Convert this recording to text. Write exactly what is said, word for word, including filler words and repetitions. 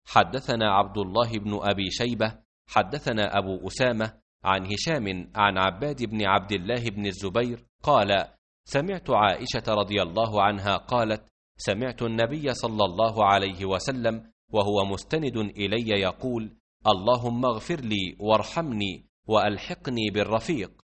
حدثنا عبد الله بن أبي شيبة حدثنا أبو أسامة عن هشام عن عباد بن عبد الله بن الزبير قال: سمعت عائشة رضي الله عنها قالت: سمعت النبي صلى الله عليه وسلم وهو مستند إلي يقول: اللهم اغفر لي وارحمني وألحقني بالرفيق.